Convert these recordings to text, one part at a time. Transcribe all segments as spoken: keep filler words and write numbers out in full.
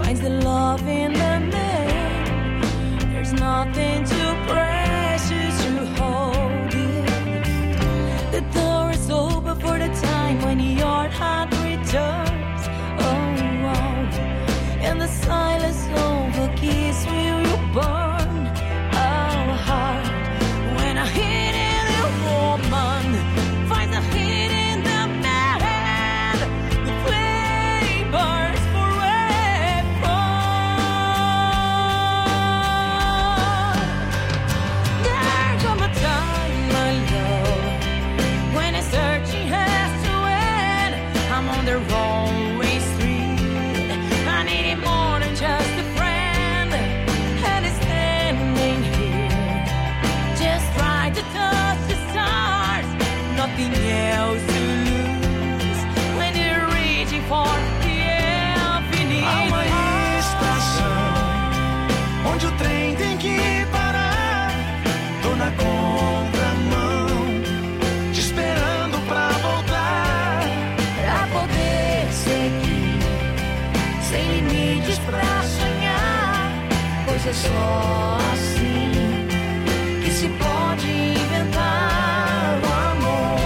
finds the love in the man. There's nothing too precious to hold it. The door is open for the time when your heart returns. Oh, oh. And the silence of a kiss will you burn. Oh, heart. When I hit in a woman finds a hit in the man, the flame burns forever. There come a time, my love, when a searching has to end. I'm on the wrong way street. I need it more than just a friend, and it's standing here, just try to touch the stars. Nothing else to lose when you're reaching for the infinite. Há uma estação onde o trem tem que parar. Tô na contramão, te esperando pra voltar. Pra poder seguir, sem limites pra sonhar. Pois é só assim que se pode inventar o amor.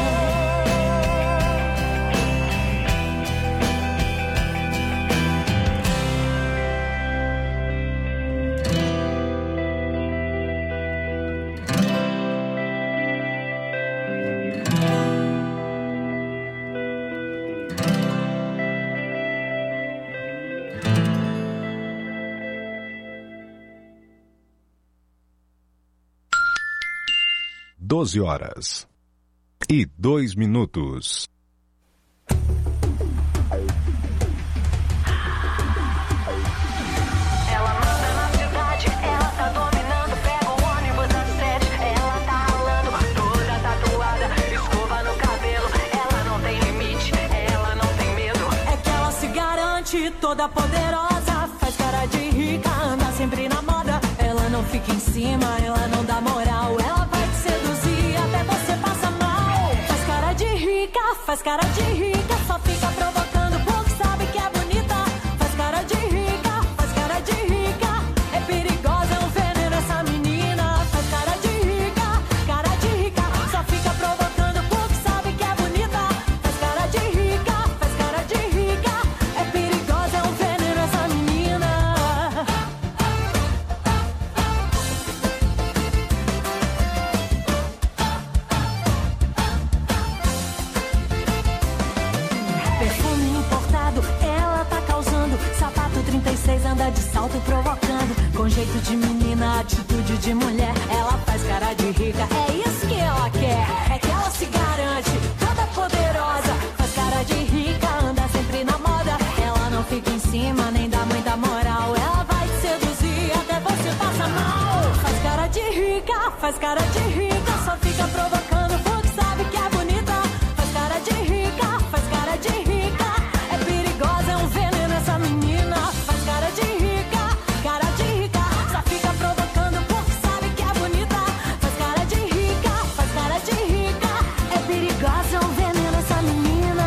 doze horas e dois minutos. Ela manda na cidade, ela tá dominando. Pega o ônibus das sete, ela tá ralando, toda tatuada, escova no cabelo. Ela não tem limite, ela não tem medo. É que ela se garante, toda poderosa, faz cara de rica, anda sempre na moda. Ela não fica em cima, ela não dá moral. Ela vai te seduzir até você passa mal. Faz cara de rica, faz cara de rica, só fica provocando porque sabe que é bonita. Faz cara de rica, faz cara de rica, é perigosa, é um veneno essa menina. Faz cara de rica, cara de rica, só fica provocando porque sabe que é bonita. Faz cara de rica, faz cara de rica, é perigosa, é um veneno essa menina. Perfume importado, ela tá causando. Sapato trinta e seis anda de salto provocando. Com jeito de menina, atitude de mulher. Ela faz cara de rica, é isso que ela quer. É que ela se garante, toda poderosa. Faz cara de rica, anda sempre na moda. Ela não fica em cima, nem dá muita moral. Ela vai te seduzir até você passa mal. Faz cara de rica, faz cara de rica, só fica provocando porque sabe que é bonita. Faz cara de rica, faz cara de rica, é perigosa, é um veneno essa menina. Faz cara de rica, cara de rica, só fica provocando porque sabe que é bonita. Faz cara de rica, faz cara de rica, é perigosa, é um veneno essa menina.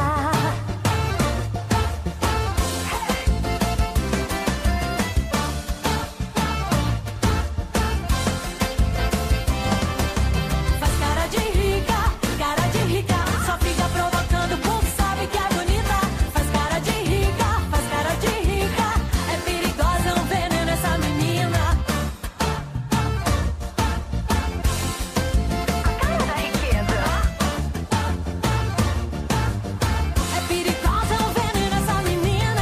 Faz cara de rica, cara de rica, só fica provocando porque sabe que é bonita. Faz cara de rica, faz cara de rica, é perigosa, é um veneno essa menina. A cara da riqueza. É perigosa, é um veneno essa menina.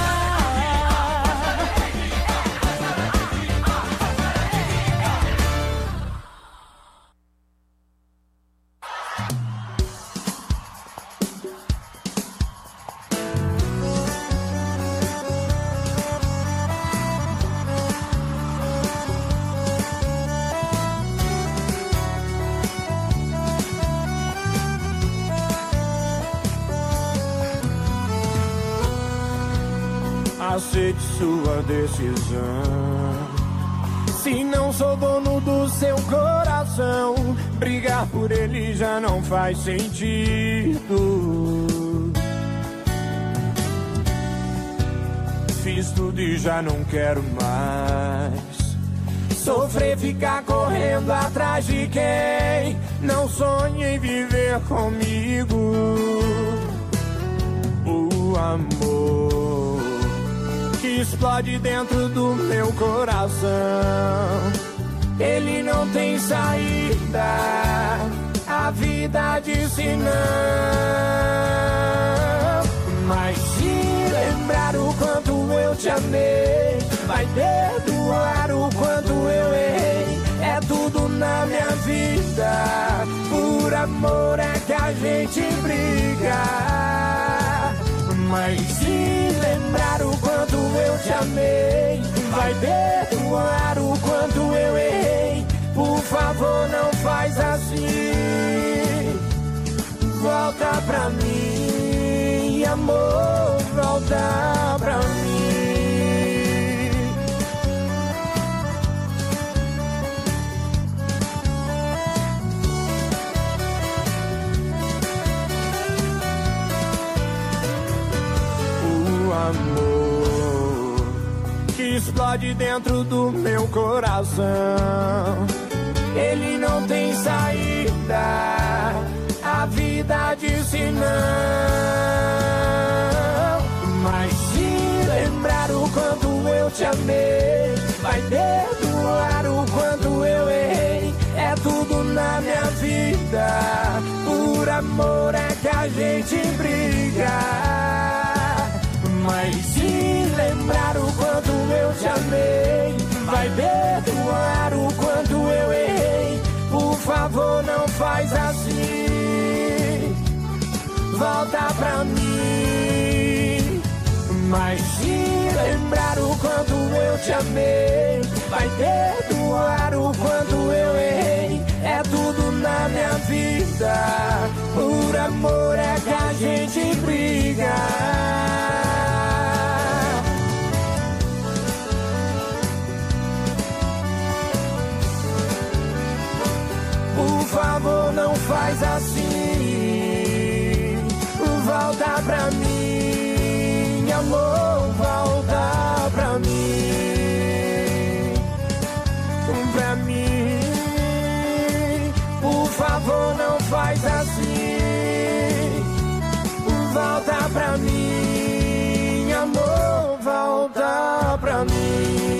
Aceite sua decisão. Se não sou dono do seu coração, brigar por ele já não faz sentido. fiz tudo e já não quero mais sofrer, ficar correndo atrás de quem não sonha em viver comigo. O amor que explode dentro do meu coração, ele não tem saída, a vida disse não. Mas se lembrar o quanto eu te amei, vai perdoar o quanto eu errei. É tudo na minha vida, por amor é que a gente briga. Mas se lembrar o quanto eu te amei, vai perdoar o quanto eu errei. Por favor, não faz assim. Volta pra mim, amor, volta pra mim. O amor que explode dentro do meu coração, ele não tem saída, a vida disse não. Mas se lembrar o quanto eu te amei, vai perdoar o quanto eu errei. É tudo na minha vida, por amor é que a gente briga. Mas se lembrar o quanto eu te amei, vai perdoar o quanto eu errei. Por favor, não faz assim. Volta pra mim. Mas se lembrar o quanto eu te amei, vai perdoar o quanto eu errei. É tudo na minha vida, por amor é que a gente briga. Por favor, não faz assim. Volta pra mim, amor, volta pra mim. Pra mim. Por favor, não faz assim. Volta pra mim, amor, volta pra mim.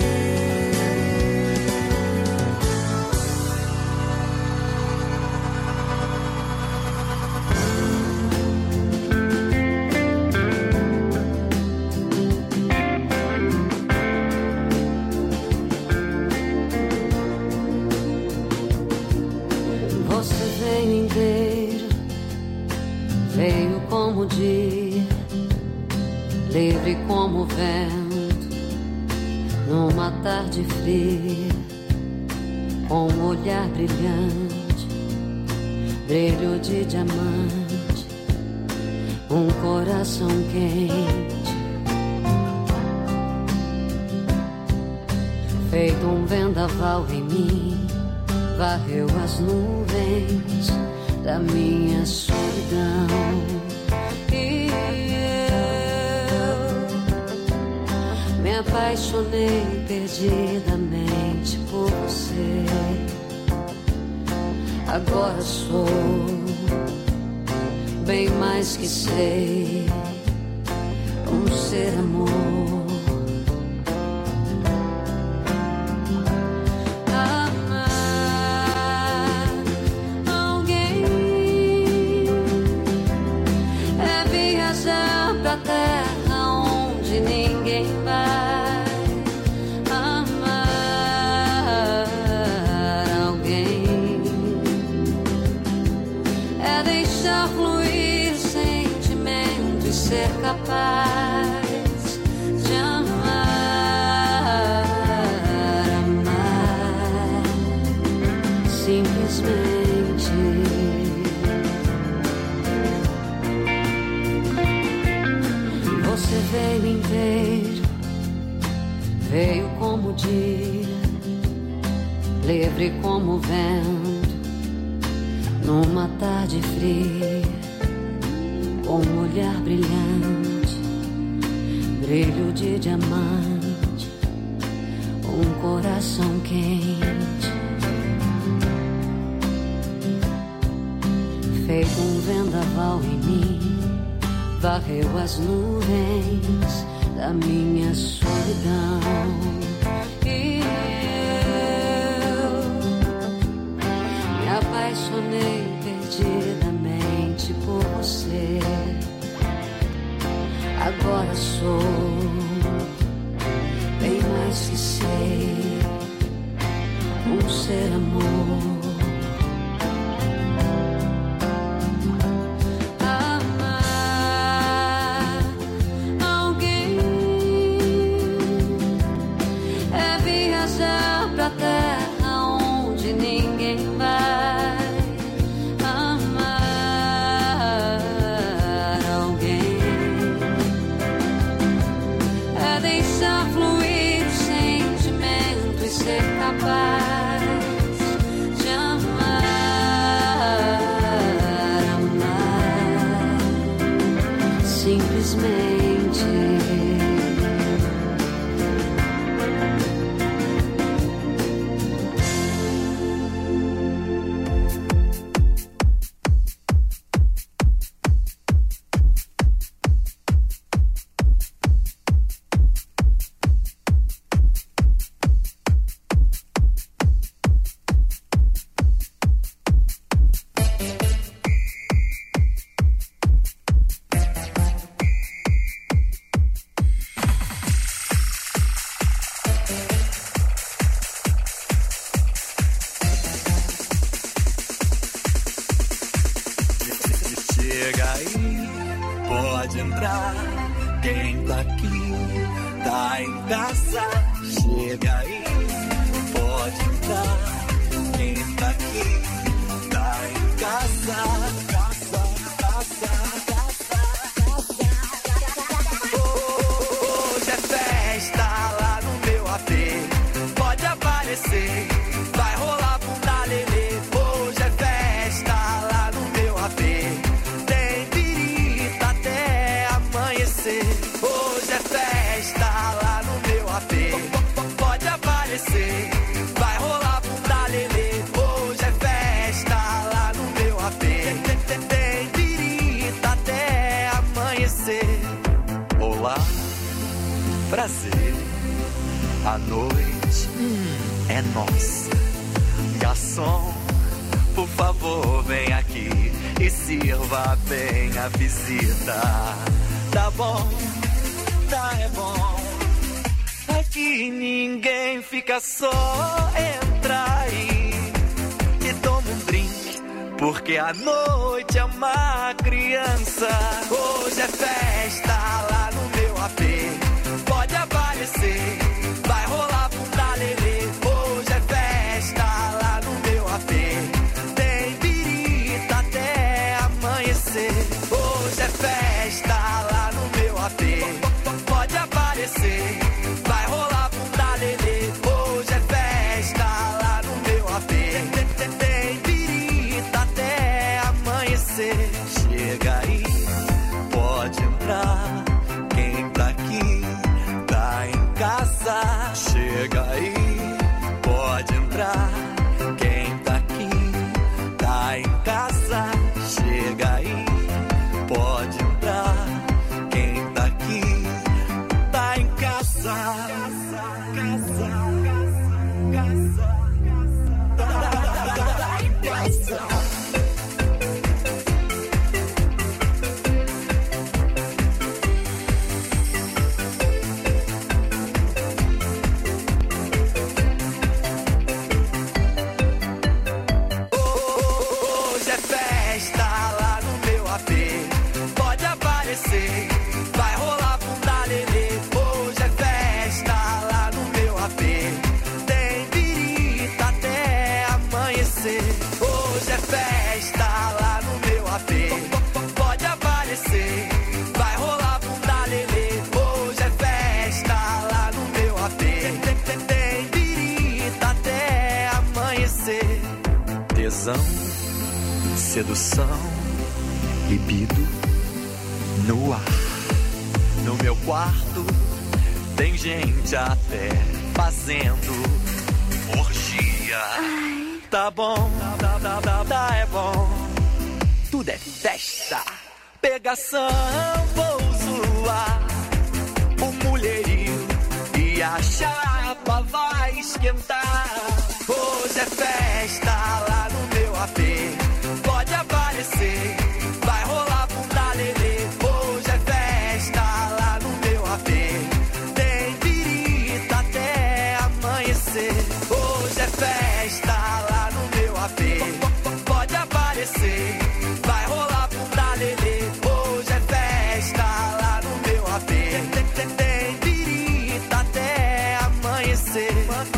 Veio como o dia, livre como o vento, numa tarde fria, com um olhar brilhante, brilho de diamante, um coração quente, feito um vendaval em mim, varreu as nuvens da minha solidão. E eu me apaixonei perdidamente por você. Agora sou bem mais que sei, um ser amor. Capaz de amar, amar simplesmente. Você veio inteiro, veio como o dia, livre como o vento, numa tarde fria, com um olhar brilhante, brilho de diamante, um coração quente, feito um vendaval em mim, varreu as nuvens da minha solidão. E eu me apaixonei perdidamente por você. Agora sou bem mais que ser um ser amor. A noite é nossa. Garçom, por favor, vem aqui e sirva bem a visita. Tá bom, tá é bom. Aqui ninguém fica só. Entra aí e toma um drink, porque a noite é uma criança. Hoje é festa lá no meu A P. Pode aparecer, vai rolar bunda lelê. Hoje é festa lá no meu A P. Tem birita até amanhecer. Hoje é festa lá no meu A P. Pode aparecer, vai rolar bunda lelê. Hoje é festa lá no meu A P. Tem birita até amanhecer. Chega aí, pode entrar. Quem tá aqui tá em casa. Chega aí, pode entrar. Quem tá aqui tá em casa. Chega aí, pode entrar. Quem tá aqui tá em casa. Casa, casa, casa, casa. Vai rolar bunda lelê. Hoje é festa lá no meu A P. Tem birita até amanhecer. Hoje é festa lá no meu A P. Pode aparecer, vai rolar bunda lelê. Hoje é festa lá no meu A P. Tem birita até amanhecer. Tesão, sedução, libido no ar, no meu quarto Tem gente até fazendo orgia. Ai. Tá bom, tá, tá, tá, tá, é bom. Tudo é festa, pegação, vou zoar o mulherio e a chapa vai esquentar. Hoje é festa lá no meu A P, pode aparecer, vai rolar bunda lelê. Hoje é festa lá no meu A P, tem pirita até amanhecer. Hoje é festa lá no meu A P, pode aparecer, vai rolar bunda lelê. Hoje é festa lá no meu A P, tem, tem, tem pirita até amanhecer.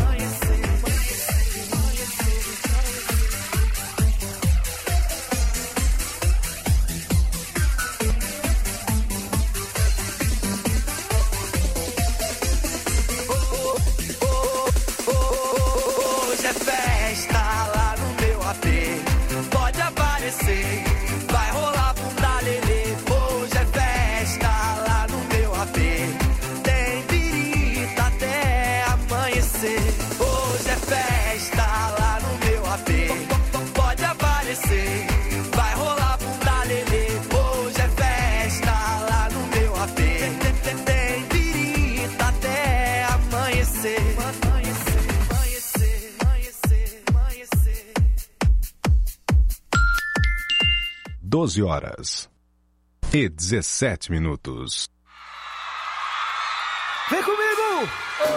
Vai rolar bunda lelê. Hoje é festa lá no meu A P, tem pirita até amanhecer. Hoje é festa lá no meu A P, pode aparecer, vai rolar bunda lelê. Hoje é festa lá no meu A P, tem, tem, tem pirita até amanhecer. doze horas e dezessete minutos. Vem comigo!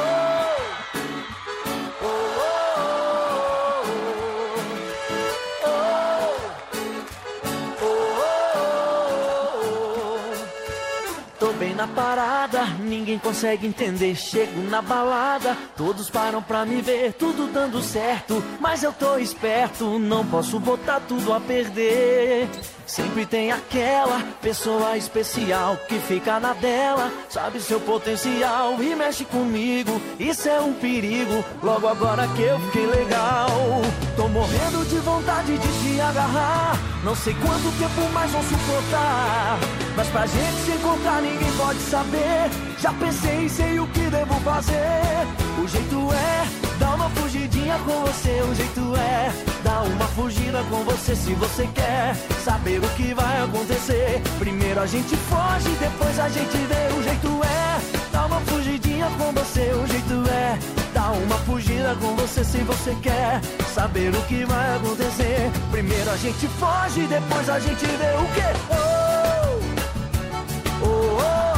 Tô bem na parada, ninguém consegue entender. Chego na balada, todos param pra me ver, tudo dando certo, mas eu tô esperto, não posso botar tudo a perder. Sempre tem aquela pessoa especial que fica na dela, sabe seu potencial e mexe comigo, isso é um perigo, logo agora que eu fiquei legal. Tô morrendo de vontade de te agarrar, não sei quanto tempo mais vão suportar, mas pra gente se encontrar ninguém pode saber. Já pensei e sei o que devo fazer. O jeito é dar uma fugidinha com você, o jeito é dar uma fugida com você. Se você quer saber o que vai acontecer, primeiro a gente foge, depois a gente vê. O jeito é dar uma fugidinha com você, o jeito é dar uma fugida com você. Se você quer saber o que vai acontecer, primeiro a gente foge, depois a gente vê. O quê? Oh, oh, oh, oh.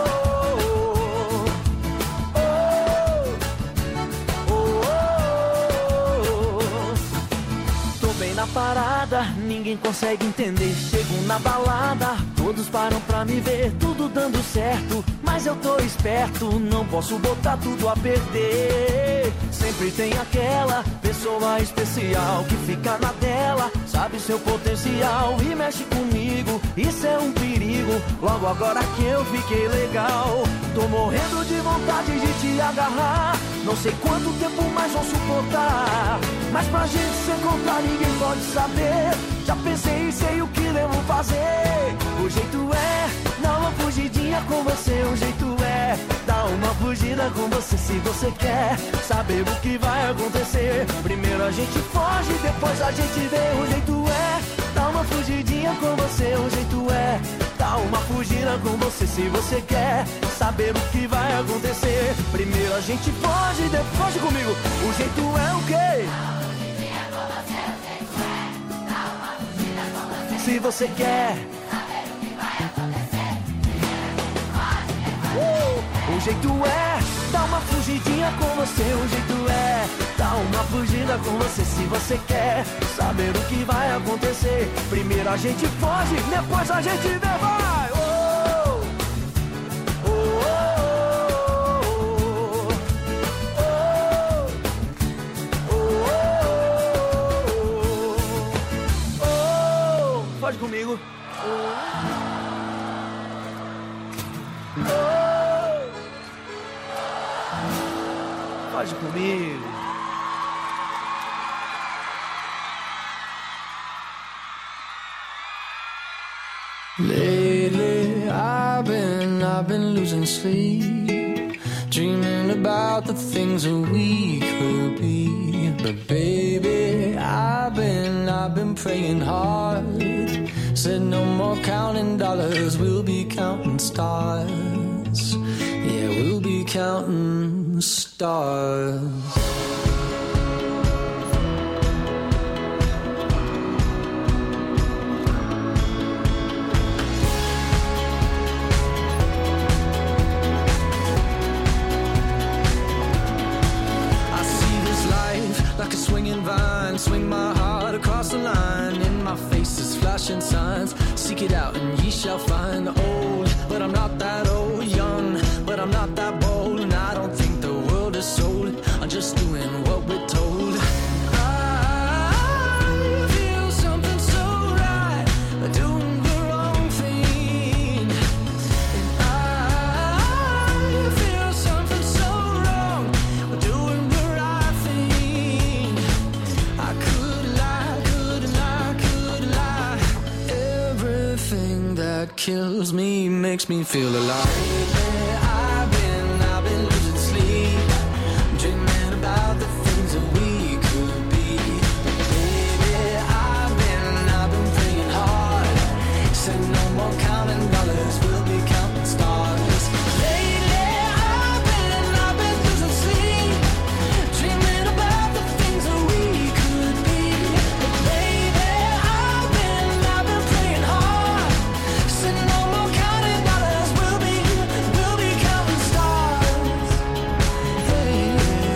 Na parada, ninguém consegue entender. Chego na balada, todos param pra me ver, tudo dando certo, mas eu tô esperto, não posso botar tudo a perder. Sempre tem aquela pessoa especial que fica na dela, sabe seu potencial e mexe comigo, isso é um perigo, logo agora que eu fiquei legal. Tô morrendo de vontade de te agarrar, não sei quanto tempo mais vão suportar, mas pra gente se encontrar ninguém pode saber. Já pensei e sei o que devo fazer. O jeito é dar uma fugidinha com você, o jeito é dar uma fugida com você. Se você quer saber o que vai acontecer, primeiro a gente foge, depois a gente vê. O jeito é dar uma fugidinha com você, o jeito é dar uma fugida com você. Se você quer saber o que vai acontecer, primeiro a gente foge, depois foge comigo. O jeito é o quê? Se você quer uh, o jeito é dar uma fugidinha com você, o jeito é dar uma fugida com você. Se você quer saber o que vai acontecer, primeiro a gente foge, depois a gente vê. Vai! Oh, oh, oh, oh, oh, oh. Foge comigo. Foge comigo. Lately I've been, I've been losing sleep, dreaming about the things that we could be. But baby, I've been, I've been praying hard. Said no more counting dollars, we'll be counting stars. Yeah, we'll be counting stars. Like a swinging vine, swing my heart across the line. In my face is flashing signs. Seek it out and ye shall find. Old, but I'm not that old. Young, but I'm not that bold. And I don't think the world is sold. I'm just doing what we're told. I feel something so right, doing the wrong thing. And I feel something so wrong, doing the right thing. I could lie, could lie, could lie. Everything that kills me makes me feel alive. I've been, I've been losing sleep, dreaming about the things that we could be. Baby, I've been, I've been praying hard. Said no more counting dollars, we'll be counting stars. Lately, I've been, I've been losing sleep, dreaming about the things that we could be. Baby, I've been, I've been praying hard. Said no more counting dollars, we'll be, we'll be counting stars. Hey.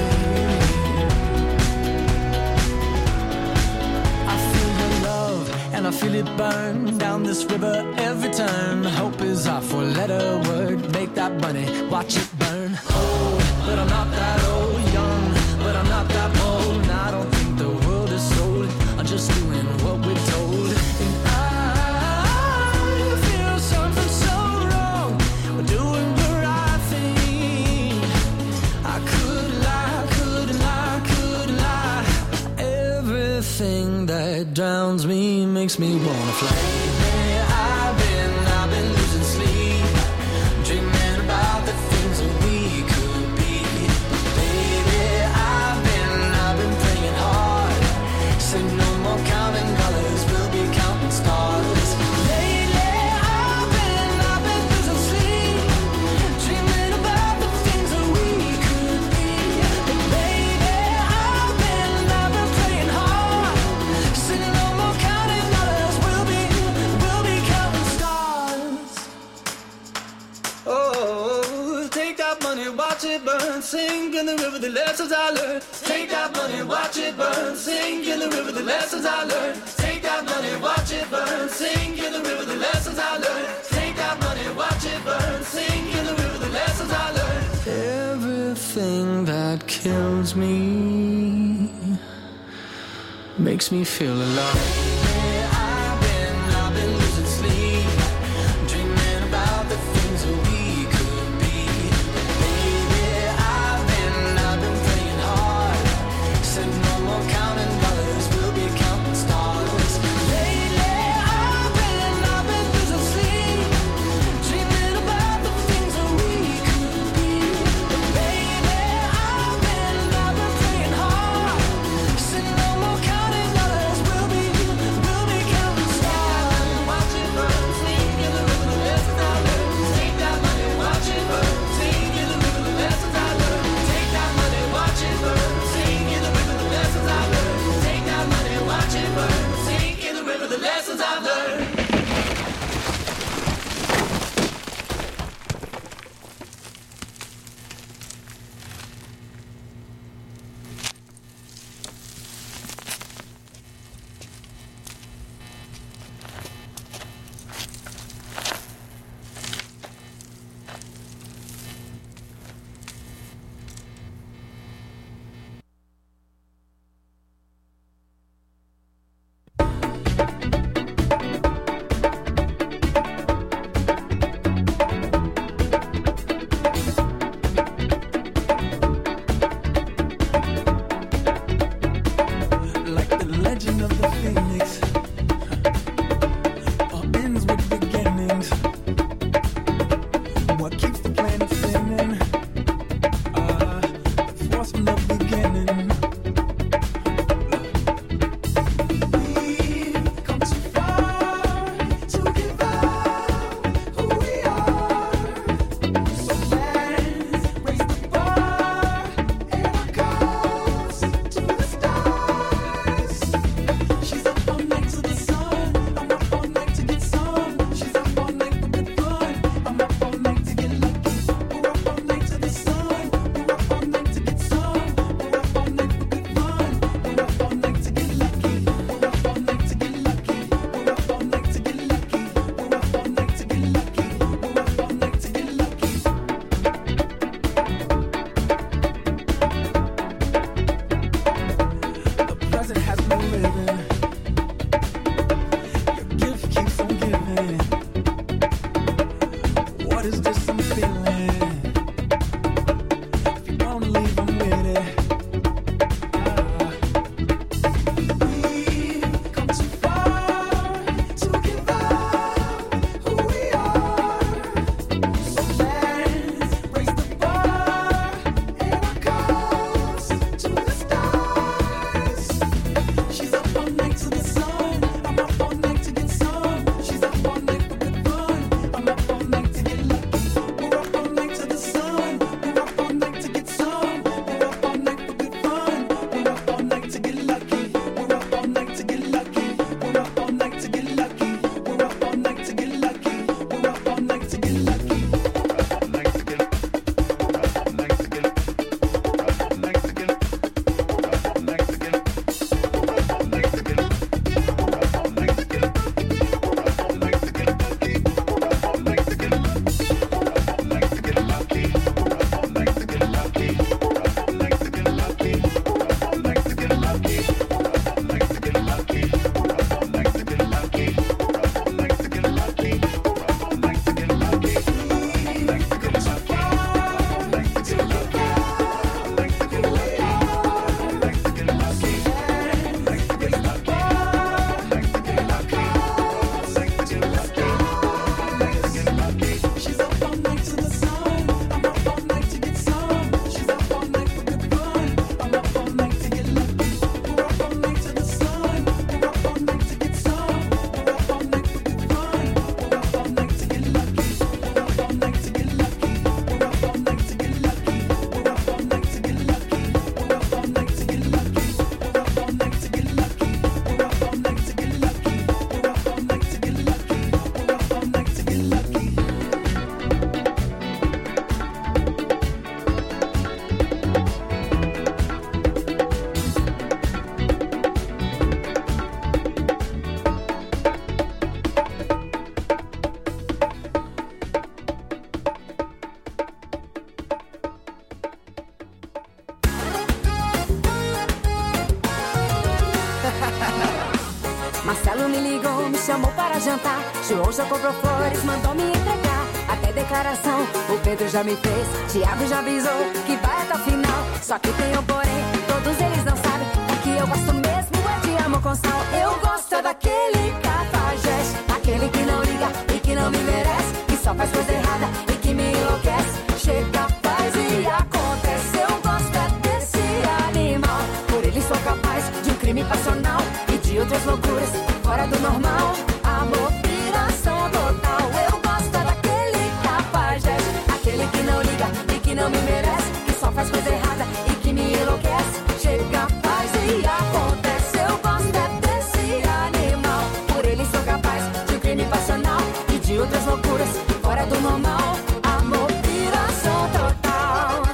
I feel your love and I feel it burn down this river every turn. Hope is our four-letter word. Make that money, watch it burn. Old, but I'm not that old. Young, but I'm not that bold. And I don't think the world is sold. I'm just doing what we're told. And I feel something so wrong, we're doing the right thing. I could lie, could lie, could lie. Everything that drowns me makes me wanna fly. I've been, I've been losing sleep, dreaming about the things that we could be. Baby, I've been, I've been praying hard. Said no more counting dollars, we'll be counting stars. Lately, I've been, I've been losing sleep, dreaming about the things that we could be. Baby, I've been, I've been praying hard. Said no more counting dollars, we'll be, we'll be counting stars. Oh, take that money, watch it burn, sink in the river, the lessons I learned. Take that money, watch it burn, sink in the river, the lessons I learned. Take that money, watch it burn, sink in the river, the lessons I learned. Take that money, watch it burn, sink in the river, the lessons I learned. Everything that kills me makes me feel alive. I've been, I've been losing sleep, dreaming about the things that we could be. Baby, I've been, I've been praying hard. Said no more counting dollars, we'll be counting stars. Lately, I've been, I've been losing sleep, dreaming about the things that we could be. Baby, I've been, I've been praying hard. Said no more counting dollars, we'll be, Marcelo me ligou, me chamou para jantar. João já comprou flores, mandou me entregar. Até declaração o Pedro já me fez. Tiago já avisou que vai até o final. Só que tem um porém, todos eles não sabem. É que eu gosto mesmo é de amor com sal. Eu gosto é daquele cafajeste, aquele que não liga e que não me merece, que só faz coisa errada e que me enlouquece. Chega, faz e acontece. Eu gosto é desse animal. Por ele sou capaz de um crime passional e de outras loucuras fora do normal. Amor, piração total. Eu gosto é daquele cafajeste, aquele que não liga e que não me merece, que só faz coisa errada e que me enlouquece. Chega, faz e acontece. Eu gosto é desse animal. Por ele sou capaz de um crime passional e de outras loucuras fora do normal. Amor, piração total.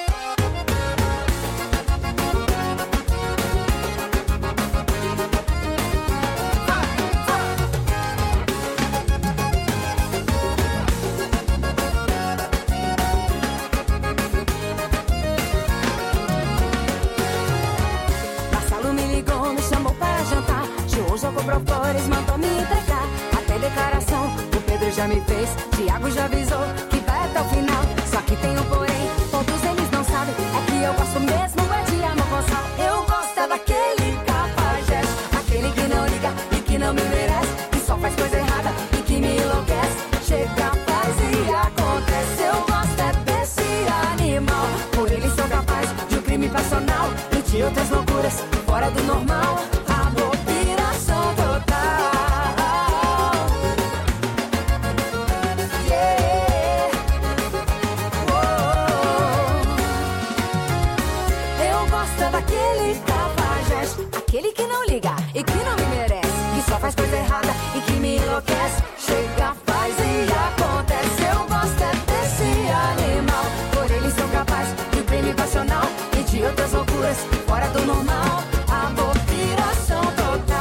Marcelo me ligou, me chamou para jantar. João já comprou flores, mandou me entregar. Até declaração o Pedro já me fez. Tiago já avisou que vai até o final. Só que tem um porém, todos eles não sabem. É que eu gosto mesmo é de amor com sal. Eu gosto é daquele cafajeste, aquele que não liga e que não me merece, que só faz coisa errada e que me enlouquece. Chega, faz e acontece. Eu gosto é desse animal. Por ele sou capaz de um crime passional e de outras loucuras fora do normal. Amor, piração total. Yeah. Oh. Eu gosto é daquele cafajeste, aquele que não liga e que não me merece, que só faz coisa errada e que me enlouquece. Chega, faz e acontece. Eu gosto é desse animal. Por ele sou capaz de um crime passional e de outras loucuras fora do normal. Amor, piração total.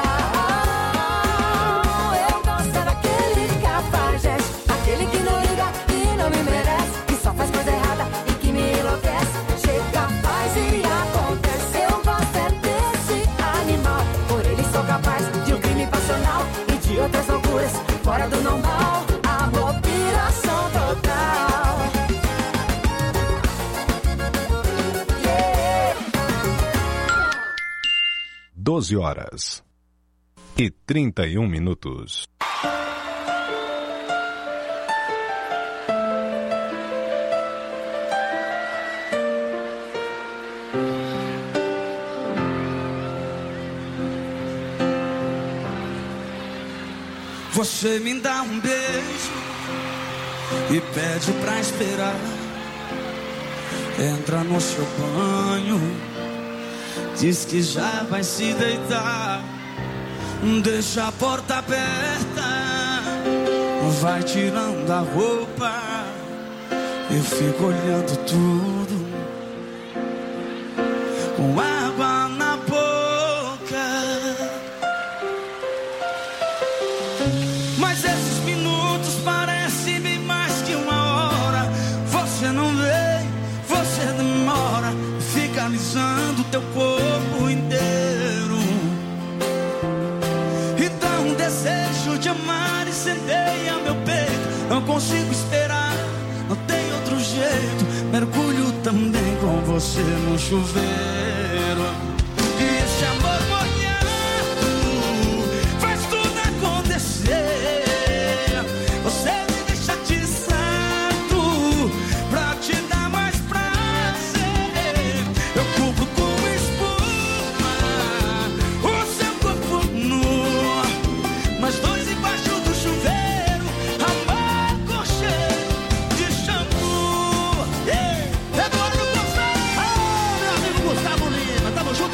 Eu gosto é daquele cafajeste, aquele que não liga e não me merece, que só faz coisa errada e que me enlouquece. Chega, faz e acontece. Eu gosto é desse animal. Por ele sou capaz de um crime passional e de outras loucuras fora do normal. Amor, piração total. Yeah. doze horas e trinta e um minutos. Você me dá um beijo e pede pra esperar. Entra no seu banho, diz que já vai se deitar. Deixa a porta aberta, vai tirando a roupa. Eu fico olhando tudo com água na boca. Mas esses minutos parecem bem mais que uma hora. Você não vem, você demora, fica alisando teu corpo inteiro. Então um desejo de amar incendeia meu peito. Não consigo esperar, não tem outro jeito. Mergulho também com você no chuveiro. E esse amor molhado faz tudo acontecer. Você me deixa atiçado pra te dar mais prazer. Eu cubro com espuma o seu corpo nu, mas dois embaixo do chuveiro, amor com cheiro de shampoo. Yeah. Eduardo Gustavo, oh, meu amigo Gustavo Lima, tamo junto.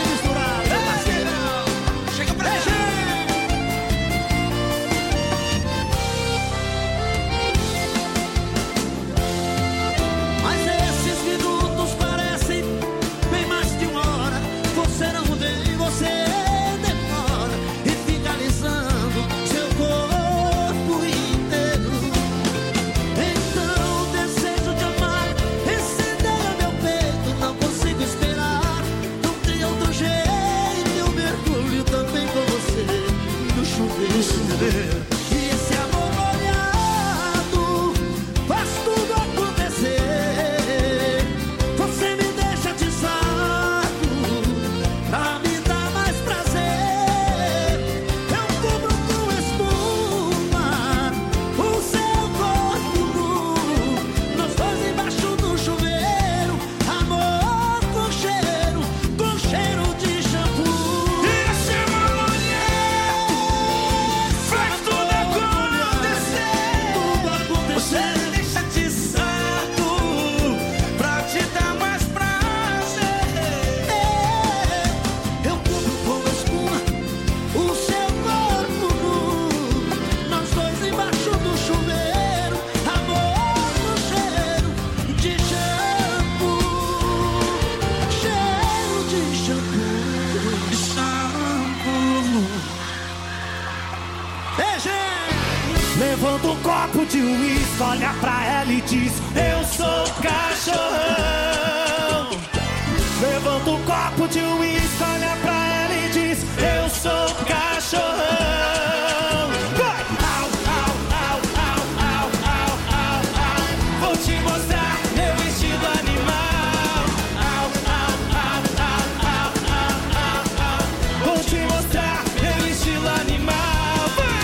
de uísque, olha pra ela e diz: eu sou cachorrão. Levanta o copo de uísque, olha pra ela e diz: eu sou cachorrão. Vai! Au, au, au, au, au, au, au, au. Vou te mostrar meu estilo animal. Au, au, au, au, au, au, au, au. Vou te mostrar meu estilo animal. Vai!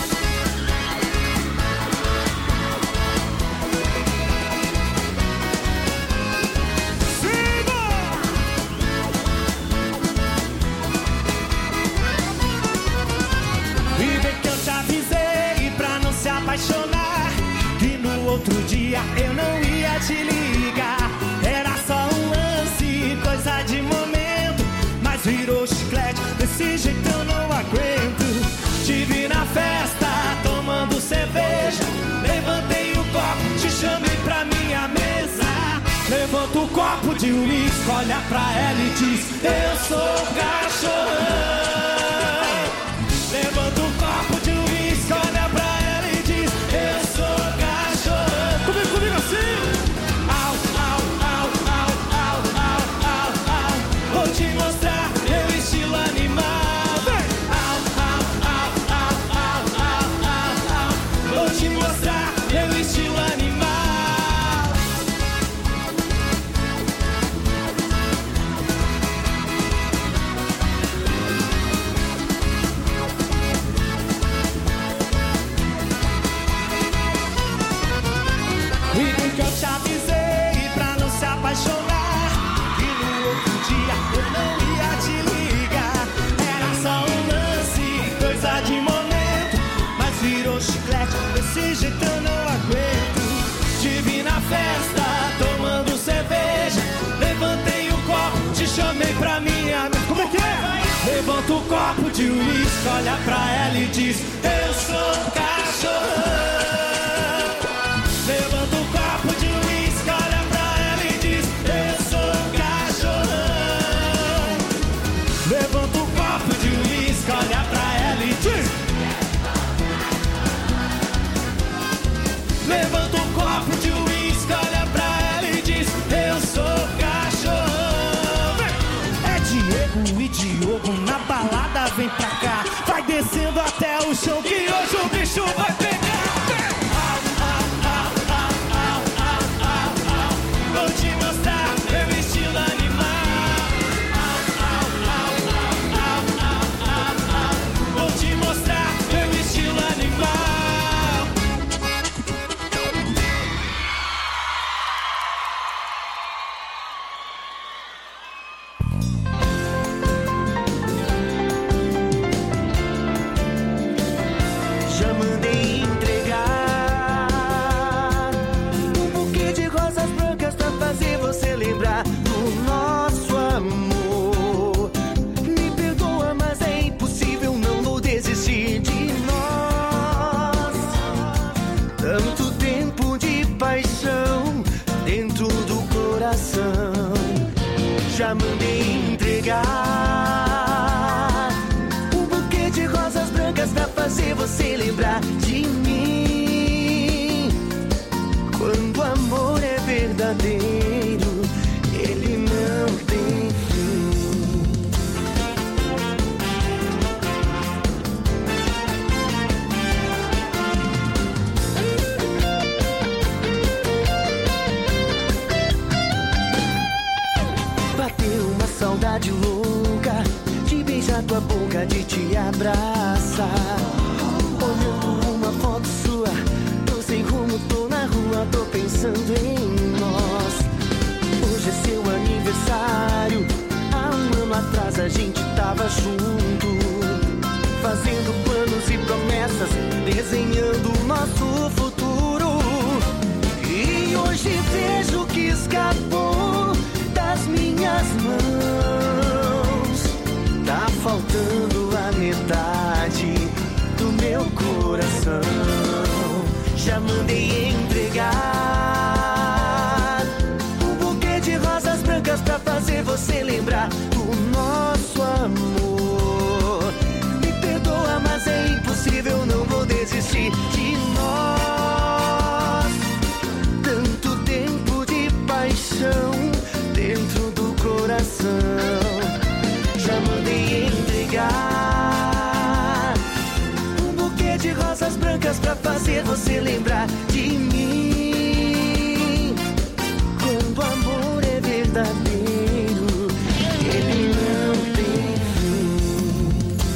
Apaixonar, que no outro dia eu não ia te ligar. Era só um lance, coisa de momento, mas virou chiclete, desse jeito eu não aguento. Te vi na festa, tomando cerveja, levantei o copo, te chamei pra minha mesa. Levanta o copo de uísque, olha pra ela e diz: eu sou cachorrão. Levanta o copo de uísque, olha pra ela. Eu sou cachorro. Comigo, comigo assim. Au, au, au, au, au, au, au, au. Vou te mostrar meu estilo animal. Vem. Au, au, au, au, au, au, au, au. Vou te mostrar meu estilo animal. E que eu te avisei pra não se apaixonar, que no outro dia eu não ia te ligar. Era só um lance, coisa de momento, mas virou chiclete, desse jeito eu não aguento. Te vi na festa, tomando cerveja, levantei o copo, te chamei pra minha... Como é que é? Levanta o copo de uísque, olha pra ela e diz: eu sou cachorrão. Levanta o copo de uísque, olha pra ela e diz: eu sou cachorrão. Levanta o copo de uísque, olha pra ela e diz: levanta o copo de uísque, olha pra ela e diz: eu sou cachorrão. É Diego e Diogo na balada, vem pra cá. Vai descendo até o chão que hoje o bicho vai pegar. Vou te mostrar meu estilo animal. Au, au, au, au, au, au, au, au. Vou te mostrar meu estilo animal. Já mandei entregar um buquê de rosas brancas pra fazer você lembrar do nosso amor. Me perdoa, mas é impossível, não vou desistir de nós. Tanto tempo de paixão dentro do coração. Já mandei entregar um buquê de rosas brancas pra fazer você lembrar de mim. Quando o amor é verdadeiro, ele não tem fim. Bateu uma saudade louca de beijar tua boca, de te abraçar. Olhando uma foto sua, tô sem rumo, tô na rua, tô pensando em nós. Hoje é seu aniversário, há um ano atrás a gente tava junto, fazendo planos e promessas, desenhando o nosso futuro. E hoje vejo que escapou das minhas mãos. Tá faltando a metade do meu coração. Já mandei entregar um buquê de rosas brancas pra fazer você lembrar do nosso amor. Me perdoa, mas é impossível, não vou desistir de nós. coração. Já mandei entregar um buquê de rosas brancas pra fazer você lembrar de mim. Quando o amor é verdadeiro, ele não tem fim.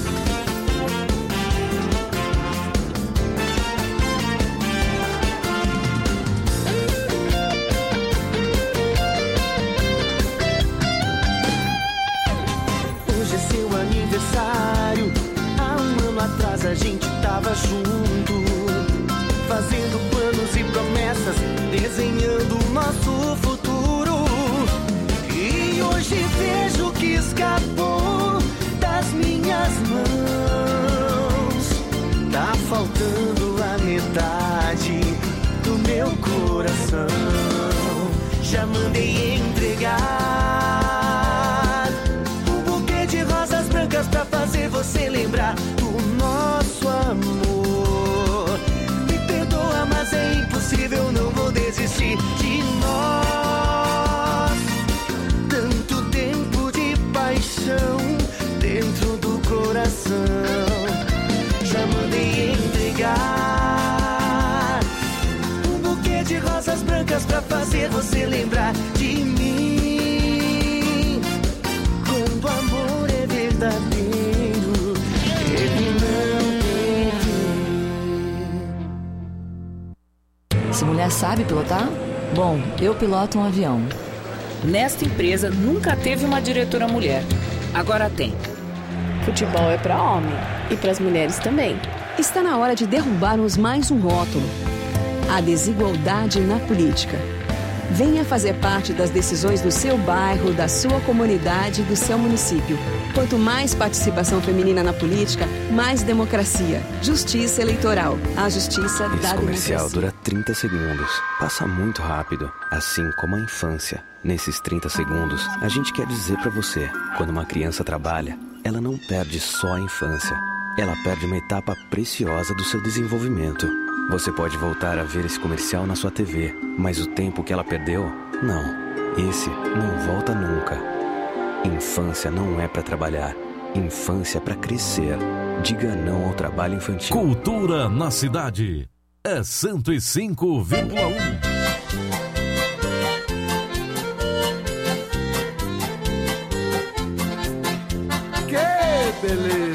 Hoje é seu aniversário. Há um ano atrás a gente tava junto, fazendo planos e promessas, desenhando o nosso futuro. E hoje vejo que escapou das minhas mãos. Tá faltando a metade do meu coração. Já mandei entregar um buquê de rosas brancas pra fazer você lembrar do nosso amor. Me perdoa, mas é impossível, não vou desistir de nós. Tanto tempo de paixão dentro do coração. Já mandei entregar um buquê de rosas brancas pra fazer você lembrar de mim. Quando o amor é verdadeiro, ele não tem fim. Se mulher sabe pilotar? Bom, eu piloto um avião. Nesta empresa nunca teve uma diretora mulher. Agora tem. Futebol é para homem e para as mulheres também. Está na hora de derrubarmos mais um rótulo: a desigualdade na política. Venha fazer parte das decisões do seu bairro, da sua comunidade, do seu município. Quanto mais participação feminina na política, mais democracia. Justiça eleitoral. A justiça da democracia. Esse comercial dura trinta segundos. Passa muito rápido, assim como a infância. Nesses trinta segundos, a gente quer dizer pra você: quando uma criança trabalha, ela não perde só a infância. Ela perde uma etapa preciosa do seu desenvolvimento. Você pode voltar a ver esse comercial na sua T V, mas o tempo que ela perdeu, não. Esse não volta nunca. Infância não é pra trabalhar. Infância é pra crescer. Diga não ao trabalho infantil. Cultura na cidade é cento e cinco vírgula um. Que beleza!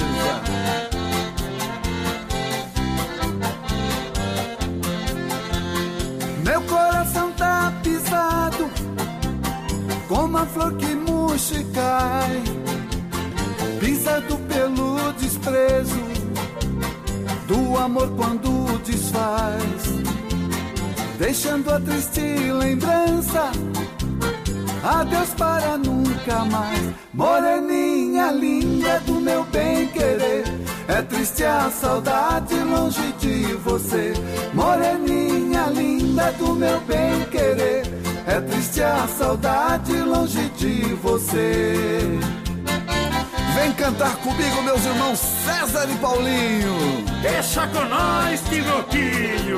Meu coração tá pisado, como a flor que murcha e cai, pisado pelo desprezo do amor quando desfaz, deixando a triste lembrança. Adeus para nunca mais. Moreninha linda do meu bem-querer, é triste a saudade longe de você. Moreninha linda do meu bem-querer, é triste a saudade longe de você. Vem cantar comigo, meus irmãos César e Paulinho. Deixa com nós, Tinoquinho.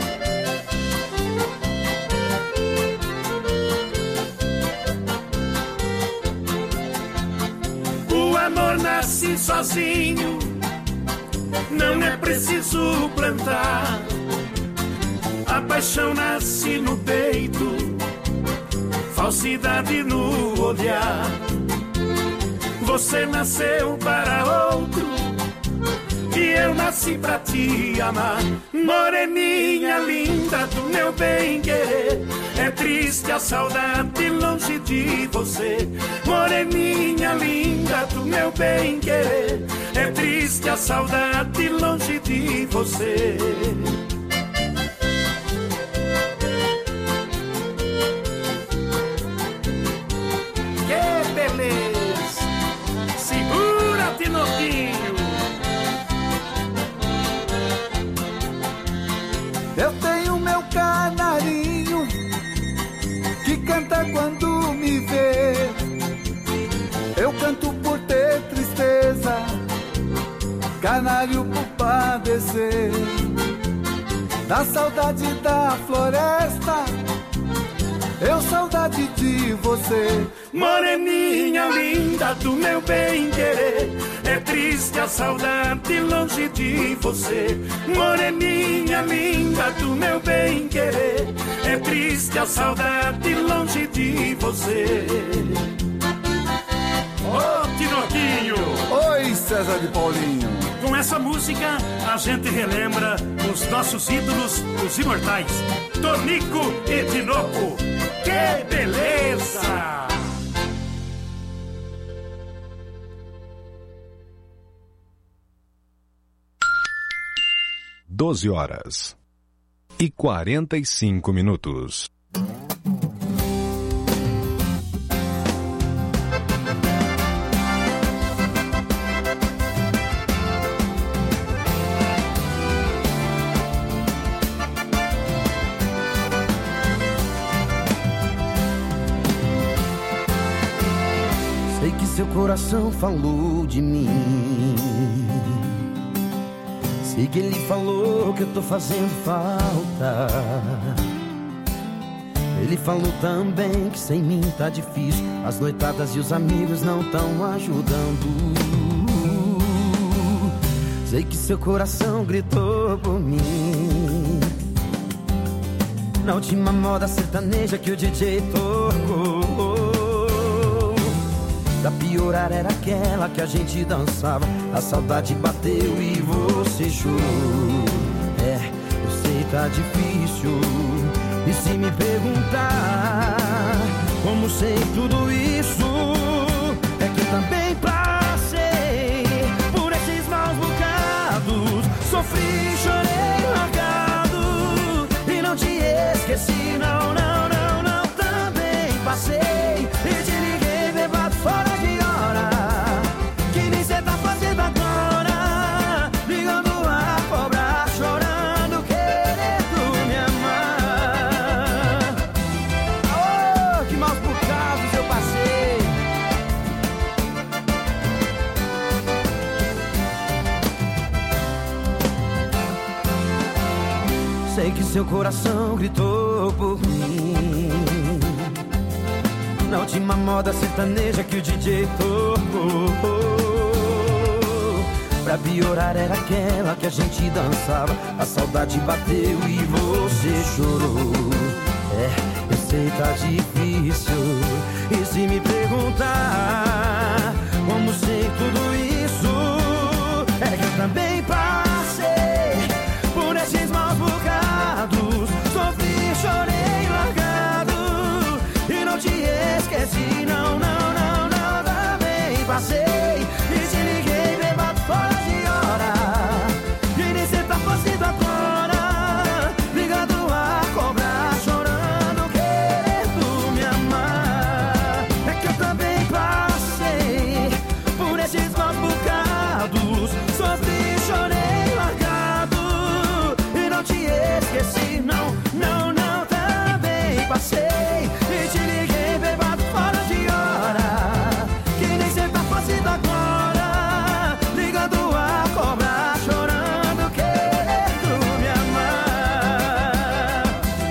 O amor nasce sozinho, não é preciso plantar. A paixão nasce no peito, falsidade no olhar. Você nasceu para outro e eu nasci pra te amar. Moreninha linda do meu bem-querer, é triste a saudade longe de você. Moreninha linda do meu bem-querer, é triste a saudade longe de você. Que beleza! Segura, Tinoquinho! Eu tenho meu canarinho que canta quando me vê. Eu canto por ter tristeza, canário por padecer da saudade da floresta, eu saudade de você. Moreninha linda do meu bem querer, é triste a saudade longe de você. Moreninha linda do meu bem querer, é triste a saudade longe de você. Ô Tinoquinho! Oi, César de Paulinho! Com essa música a gente relembra os nossos ídolos, os imortais Tonico e Tinoco. Que beleza! Doze horas e quarenta e cinco minutos. Sei que seu coração falou de mim. Sei que ele falou que eu tô fazendo falta. Ele falou também que sem mim tá difícil. As noitadas e os amigos não tão ajudando. Sei que seu coração gritou por mim na última moda sertaneja que o D J tocou. Pra piorar era aquela que a gente dançava. A saudade bateu e você chorou. É, eu sei tá difícil. E se me perguntar como sei tudo isso, é que eu também passei por esses maus bocados. Sofri, chorei, largado e não te esqueci, não, não, não, não. Também passei e te liguei bebado fora de hora, que nem cê tá fazendo agora, ligando a cobrar, chorando, querendo me amar. Oh, que maus bocados eu passei. Sei que seu coração gritou por mim na última moda sertaneja que o D J tocou. Pra piorar era aquela que a gente dançava. A saudade bateu e você chorou. É, eu sei tá difícil. E se me perguntar como sei tudo isso, é que eu também passei por esses maus bocados. Sofri, chorei, largado e não te esqueci, não, não, não, não. Também passei e te liguei bebado fora de hora, e nem cê tá fazendo agora, ligado a cobrar, chorando, querendo me amar. É que eu também passei por esses maus bocados. Sofri, chorei, largado e não te esqueci, não, não, não. Também passei e te liguei bebado fora de hora, que nem cê tá fazendo agora, ligando a cobrar, chorando, querendo me amar.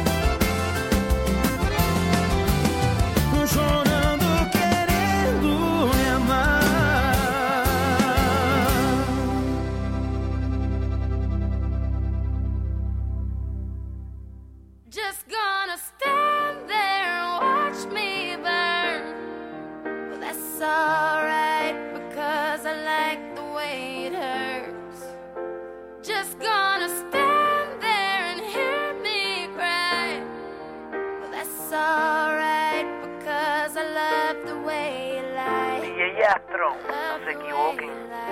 Chorando, querendo me amar. Just gonna stand there and watch me burn. Well, that's alright, because I like the way it hurts. Just gonna stand there and hear me cry. Well, that's alright, because I love the way you lie. E aí, Astron, não se equivoquem.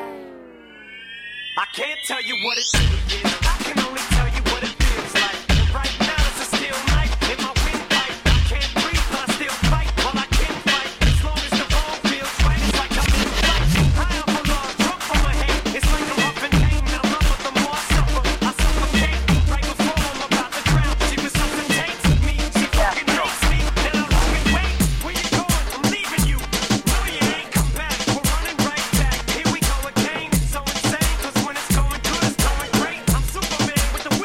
I can't tell you what it is. I can only tell you what it feels like. And right now it's a steel night in my windpipe. I can't breathe, but I still fight. Well, I can fight as long as the ball feels right. It's like I'm in flight, high up along, drunk from my head. It's like I'm up in pain, and I'm up, but the more I suffer, I suffocate. Right before I'm about to drown, she resuscitates me. She fucking hates me, then I look and wait. Where you going? I'm leaving you. No, you ain't come back. We're running right back. Here we go again. It's so insane, 'cause when it's going good, it's going great. I'm Superman with the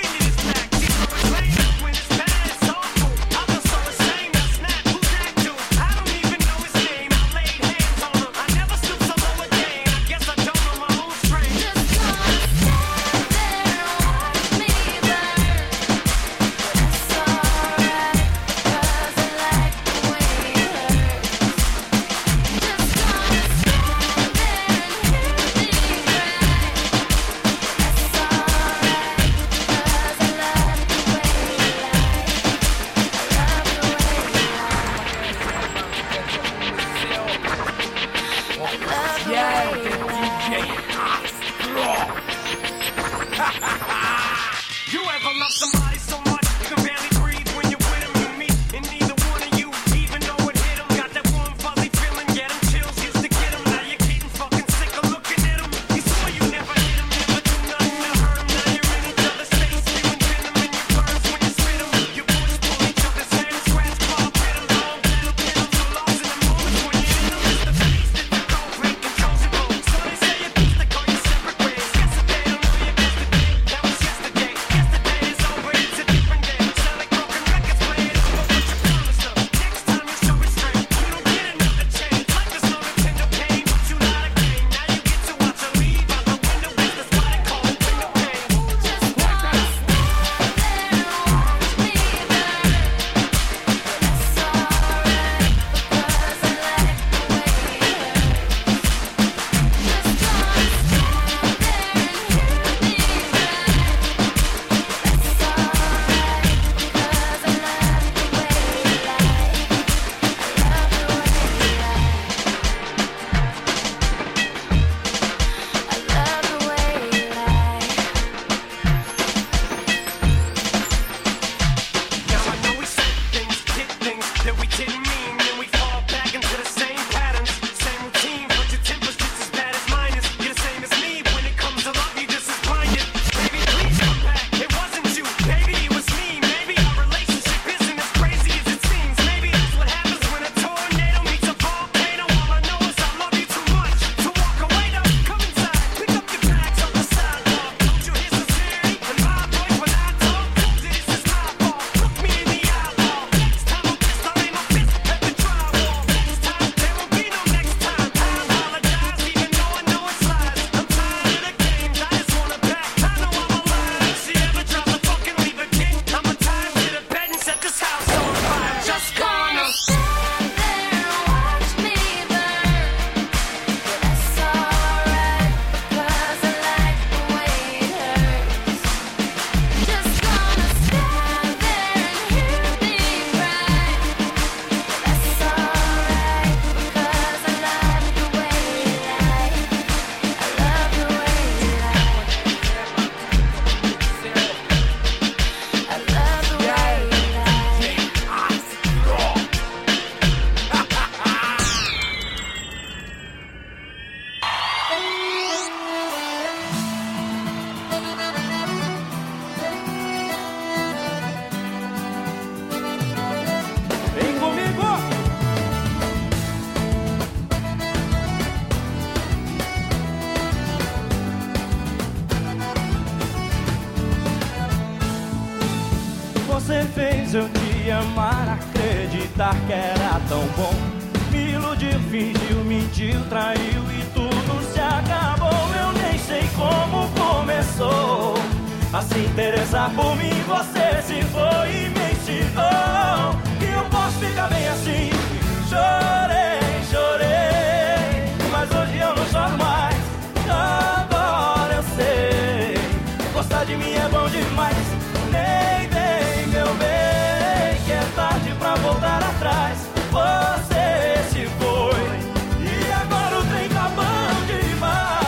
fez eu te amar, acreditar que era tão bom. Me iludiu, fingiu, mentiu, traiu e tudo se acabou. Eu nem sei como começou a se interessar por mim. Você se foi e me ensinou que eu posso ficar bem assim. Chorei, chorei, mas hoje eu não choro mais. Agora eu sei, gostar de mim é bom demais. Nem vem, meu bem, que é tarde pra voltar atrás. Você se foi e agora o trem tá bom demais.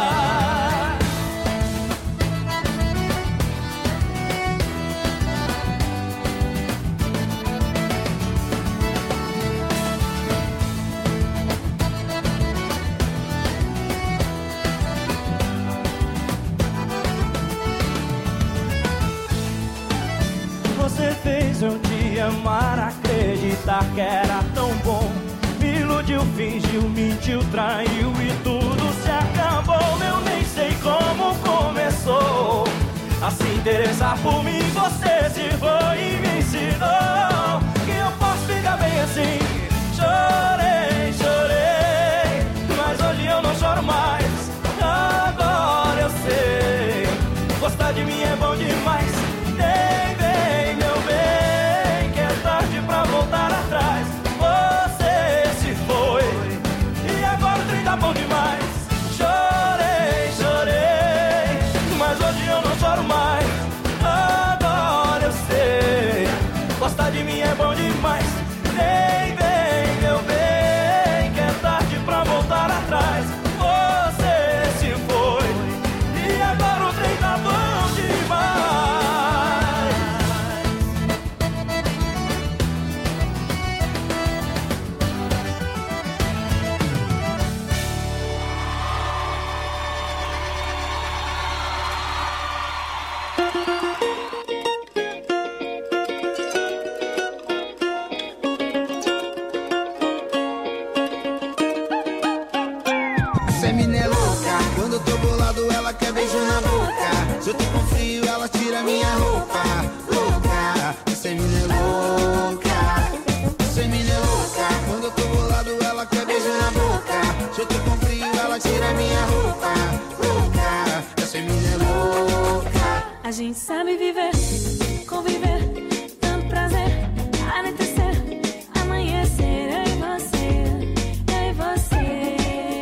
Você fez eu te amar, acreditar que era tão bom. Me iludiu, fingiu, mentiu, traiu e tudo se acabou. Eu nem sei como começou a se interessar por mim. Você se foi e me ensinou que eu posso ficar bem assim. Chorei, chorei, mas hoje eu não choro mais. Agora eu sei, gostar de mim é bom demais. Nem vem, meu bem, que é tarde pra voltar atrás. Você se foi e agora o trem tá bom demais. Chorei, chorei, mas hoje eu não choro mais. Agora eu sei, gostar de mim é bom demais. Nem vem, meu bem, que é tarde pra voltar atrás. Você se foi e agora o trem tá bom demais. Essa mina é louca, quando eu tô bolado ela quer beijo na boca. Se eu tô com frio ela tira minha roupa. Louca, essa mina é louca. Essa mina é louca, quando eu tô bolado ela quer beijo na boca. Se eu tô com frio ela tira minha roupa. Louca, essa mina é louca. A gente sabe viver, conviver, tanto prazer, anoitecer, amanhecer, eu e você, eu e você.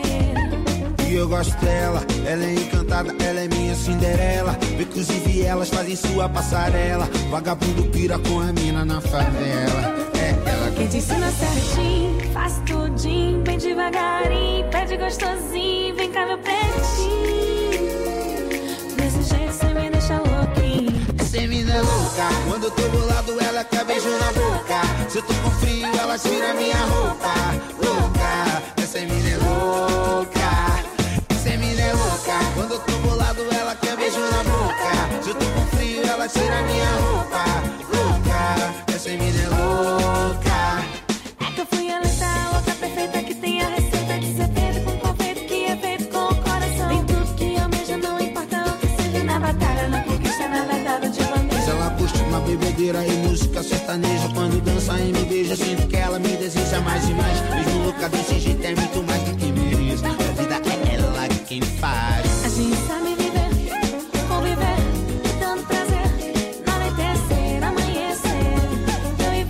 E eu gosto dela, ela é encantada, ela é minha Cinderela. Inclusive elas fazem sua passarela. Vagabundo pira com a mina na favela. É ela Quem te ensina certinho, faz tudinho, bem devagarinho, pede gostosinho, vem cá meu pretinho. Desse jeito cê me deixa louquinho. Essa mina é louca, quando eu tô bolado ela quer beijo na boca. Se eu tô com frio ela tira minha roupa. Louca, essa mina é louca. Essa mina é louca, quando eu tô bolado ela quer beijo na boca. Se eu tô com frio ela tira minha roupa. Louca, essa mina é louca. É que eu fui a letra louca perfeita que tem a receita de ser feito com confeito que é feito com o coração. Tem tudo que eu almejo, não importa o que seja na batalha, na conquista, na verdade de bandeja. Se ela curte uma bebedeira e música sertaneja, quando dança e me beija, sinto que ela me deseja mais e mais. Mesmo louca desse jeito é muito mais do que mereço. A vida é ela quem faz. A gente sabe viver, conviver, dando prazer, no anoitecer, amanhecer, eu e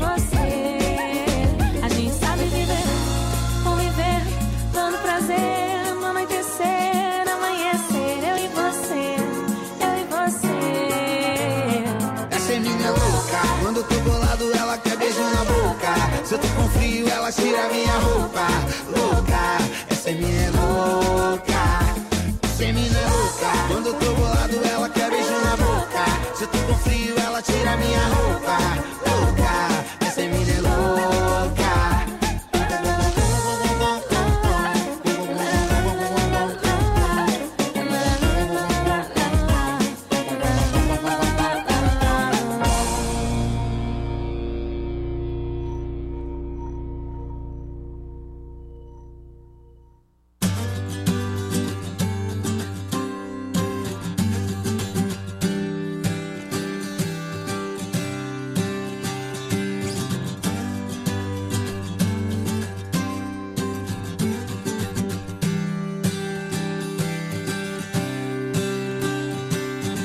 você. A gente sabe viver, conviver, dando prazer, no anoitecer, amanhecer, eu e você, eu e você. Essa mina é louca, quando eu tô bolado ela quer beijo na boca. Se eu tô com frio ela tira minha roupa. Louca, essa mina é louca. Essa mina é louca, quando eu tô bolado ela quer beijo na boca. Se eu tô com frio ela tira minha roupa. Louca, essa mina é louca.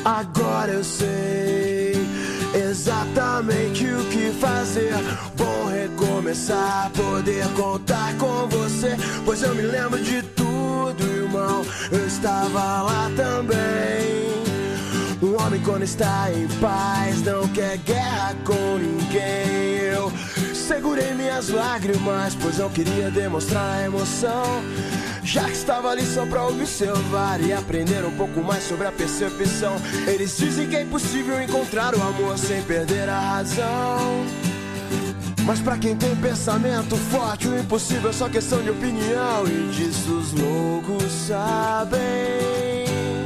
Agora eu sei exatamente o que fazer. Bom recomeçar, poder contar com você, pois eu me lembro de tudo, irmão. Eu estava lá também. Um homem quando está em paz não quer guerra com ninguém. Eu segurei minhas lágrimas, pois não queria demonstrar a emoção, já que estava ali só pra observar e aprender um pouco mais sobre a percepção. Eles dizem que é impossível encontrar o amor sem perder a razão, mas pra quem tem pensamento forte, o impossível é só questão de opinião. E disso os loucos sabem,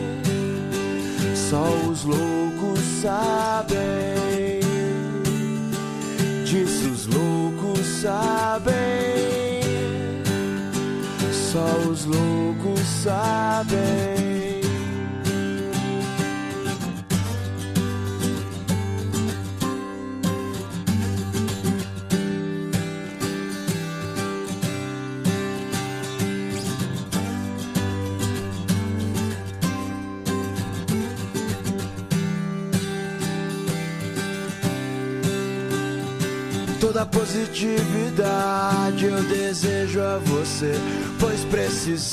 só os loucos sabem. Disso os loucos sabem, só os loucos sabem. Toda positividade eu desejo a você, pois precisamos